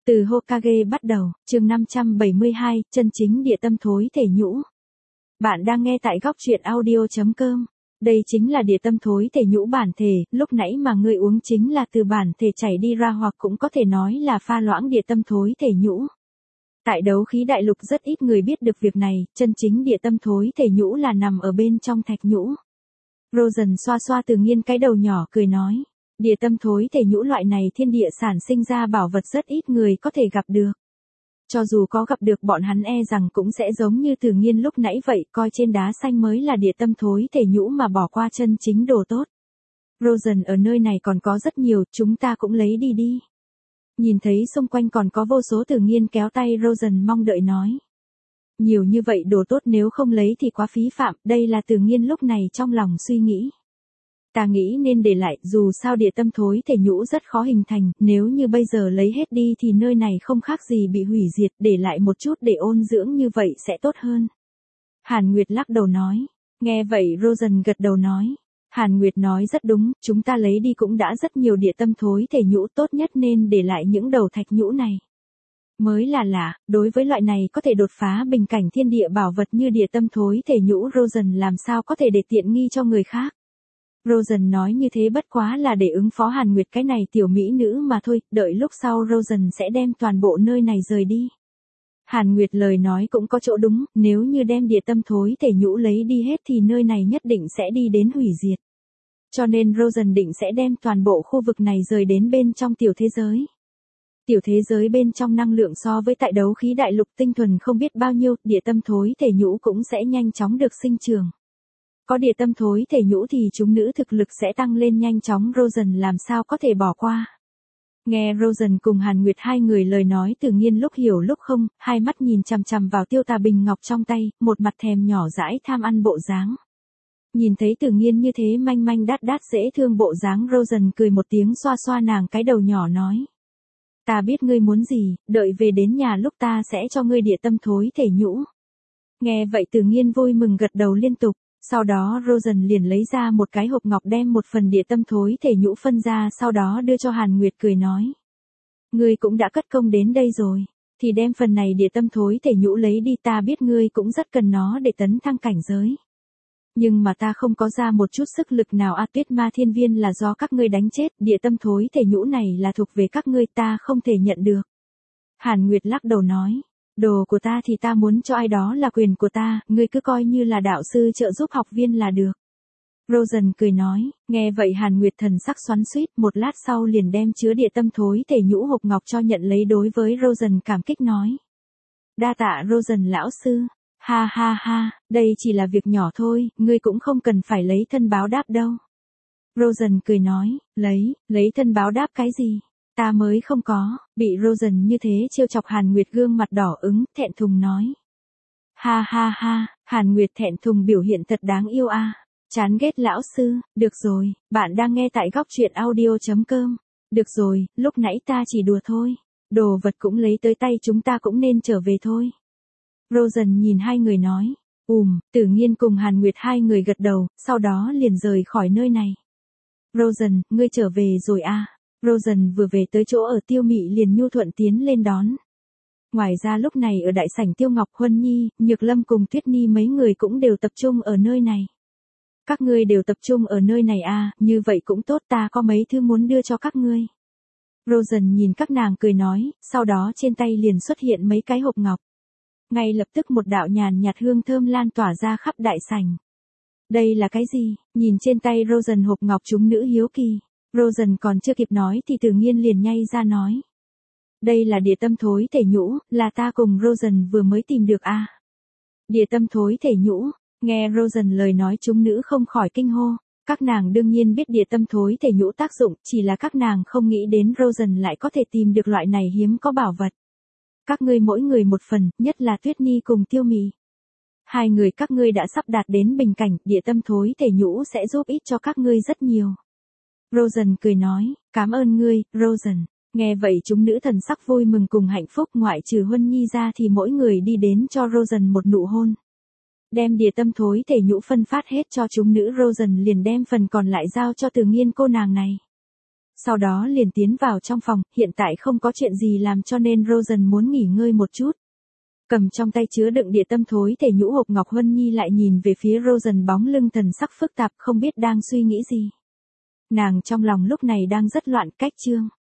Từ Hokage bắt đầu, chương 572, chân chính địa tâm thối thể nhũ. Bạn đang nghe tại góc truyện audio.com. Đây chính là địa tâm thối thể nhũ bản thể, lúc nãy mà ngươi uống chính là từ bản thể chảy đi ra hoặc cũng có thể nói là pha loãng địa tâm thối thể nhũ. Tại đấu khí đại lục rất ít người biết được việc này, chân chính địa tâm thối thể nhũ là nằm ở bên trong thạch nhũ. Rosen xoa xoa Từ Nghiên cái đầu nhỏ cười nói. Địa tâm thối thể nhũ loại này thiên địa sản sinh ra bảo vật rất ít người có thể gặp được. Cho dù có gặp được bọn hắn e rằng cũng sẽ giống như Từ Nghiên lúc nãy vậy, coi trên đá xanh mới là địa tâm thối thể nhũ mà bỏ qua chân chính đồ tốt. Rosen ở nơi này còn có rất nhiều, chúng ta cũng lấy đi đi. Nhìn thấy xung quanh còn có vô số Từ Nghiên kéo tay Rosen mong đợi nói. Nhiều như vậy đồ tốt nếu không lấy thì quá phí phạm, đây là Từ Nghiên lúc này trong lòng suy nghĩ. Ta nghĩ nên để lại, dù sao địa tâm thối thể nhũ rất khó hình thành, nếu như bây giờ lấy hết đi thì nơi này không khác gì bị hủy diệt, để lại một chút để ôn dưỡng như vậy sẽ tốt hơn. Hàn Nguyệt lắc đầu nói. Nghe vậy Rosen gật đầu nói. Hàn Nguyệt nói rất đúng, chúng ta lấy đi cũng đã rất nhiều địa tâm thối thể nhũ, tốt nhất nên để lại những đầu thạch nhũ này. Mới là lạ, đối với loại này có thể đột phá bình cảnh thiên địa bảo vật như địa tâm thối thể nhũ, Rosen làm sao có thể để tiện nghi cho người khác. Rosen nói như thế bất quá là để ứng phó Hàn Nguyệt cái này tiểu mỹ nữ mà thôi, đợi lúc sau Rosen sẽ đem toàn bộ nơi này rời đi. Hàn Nguyệt lời nói cũng có chỗ đúng, nếu như đem địa tâm thối thể nhũ lấy đi hết thì nơi này nhất định sẽ đi đến hủy diệt. Cho nên Rosen định sẽ đem toàn bộ khu vực này rời đến bên trong tiểu thế giới. Tiểu thế giới bên trong năng lượng so với tại đấu khí đại lục tinh thuần không biết bao nhiêu, địa tâm thối thể nhũ cũng sẽ nhanh chóng được sinh trưởng. Có địa tâm thối thể nhũ thì chúng nữ thực lực sẽ tăng lên nhanh chóng, Rosen làm sao có thể bỏ qua. Nghe Rosen cùng Hàn Nguyệt hai người lời nói Từ Nghiên lúc hiểu lúc không, hai mắt nhìn chằm chằm vào tiêu tà bình ngọc trong tay, một mặt thèm nhỏ dãi tham ăn bộ dáng. Nhìn thấy Từ Nghiên như thế manh manh đát đát dễ thương bộ dáng, Rosen cười một tiếng xoa xoa nàng cái đầu nhỏ nói. Ta biết ngươi muốn gì, đợi về đến nhà lúc ta sẽ cho ngươi địa tâm thối thể nhũ. Nghe vậy Từ Nghiên vui mừng gật đầu liên tục. Sau đó Rosen liền lấy ra một cái hộp ngọc đem một phần địa tâm thối thể nhũ phân ra, sau đó đưa cho Hàn Nguyệt cười nói. Ngươi cũng đã cất công đến đây rồi, thì đem phần này địa tâm thối thể nhũ lấy đi, ta biết ngươi cũng rất cần nó để tấn thăng cảnh giới. Nhưng mà ta không có ra một chút sức lực nào, Tuyết Ma Thiên Viên là do các ngươi đánh chết, địa tâm thối thể nhũ này là thuộc về các ngươi, ta không thể nhận được. Hàn Nguyệt lắc đầu nói. Đồ của ta thì ta muốn cho ai đó là quyền của ta, ngươi cứ coi như là đạo sư trợ giúp học viên là được. Rosen cười nói, nghe vậy Hàn Nguyệt thần sắc xoắn xuýt, một lát sau liền đem chứa địa tâm thối thể nhũ hộp ngọc cho nhận lấy, đối với Rosen cảm kích nói. Đa tạ Rosen lão sư, ha ha ha, đây chỉ là việc nhỏ thôi, ngươi cũng không cần phải lấy thân báo đáp đâu. Rosen cười nói, lấy thân báo đáp cái gì? Ta mới không có, bị Rosen như thế trêu chọc Hàn Nguyệt gương mặt đỏ ửng, thẹn thùng nói. Ha ha ha, Hàn Nguyệt thẹn thùng biểu hiện thật đáng yêu a. Chán ghét lão sư, được rồi, bạn đang nghe tại góc truyện audio.com. Được rồi, lúc nãy ta chỉ đùa thôi, đồ vật cũng lấy tới tay, chúng ta cũng nên trở về thôi. Rosen nhìn hai người nói, Từ Nghiên cùng Hàn Nguyệt hai người gật đầu, sau đó liền rời khỏi nơi này. Rosen, ngươi trở về rồi à? Rosen vừa về tới chỗ ở Tiêu Mị liền nhu thuận tiến lên đón. Ngoài ra lúc này ở đại sảnh Tiêu Ngọc, Huân Nhi, Nhược Lâm cùng Tuyết Nhi mấy người cũng đều tập trung ở nơi này. Các ngươi đều tập trung ở nơi này à, như vậy cũng tốt, ta có mấy thứ muốn đưa cho các ngươi. Rosen nhìn các nàng cười nói, sau đó trên tay liền xuất hiện mấy cái hộp ngọc. Ngay lập tức một đạo nhàn nhạt hương thơm lan tỏa ra khắp đại sảnh. Đây là cái gì? Nhìn trên tay Rosen hộp ngọc, chúng nữ hiếu kỳ. Rosen còn chưa kịp nói thì Từ Nghiên liền nhay ra nói. Đây là địa tâm thối thể nhũ, là ta cùng Rosen vừa mới tìm được à. Địa tâm thối thể nhũ, nghe Rosen lời nói chúng nữ không khỏi kinh hô. Các nàng đương nhiên biết địa tâm thối thể nhũ tác dụng, chỉ là các nàng không nghĩ đến Rosen lại có thể tìm được loại này hiếm có bảo vật. Các ngươi mỗi người một phần, nhất là Tuyết Nhi cùng Tiêu Mị. Hai người các ngươi đã sắp đạt đến bình cảnh, địa tâm thối thể nhũ sẽ giúp ích cho các ngươi rất nhiều. Rosen cười nói, cảm ơn ngươi, Rosen. Nghe vậy chúng nữ thần sắc vui mừng cùng hạnh phúc, ngoại trừ Huân Nhi ra thì mỗi người đi đến cho Rosen một nụ hôn. Đem địa tâm thối thể nhũ phân phát hết cho chúng nữ, Rosen liền đem phần còn lại giao cho Từ Nghiên cô nàng này. Sau đó liền tiến vào trong phòng, hiện tại không có chuyện gì làm cho nên Rosen muốn nghỉ ngơi một chút. Cầm trong tay chứa đựng địa tâm thối thể nhũ hộp ngọc, Huân Nhi lại nhìn về phía Rosen bóng lưng thần sắc phức tạp không biết đang suy nghĩ gì. Nàng trong lòng lúc này đang rất loạn, cách chương.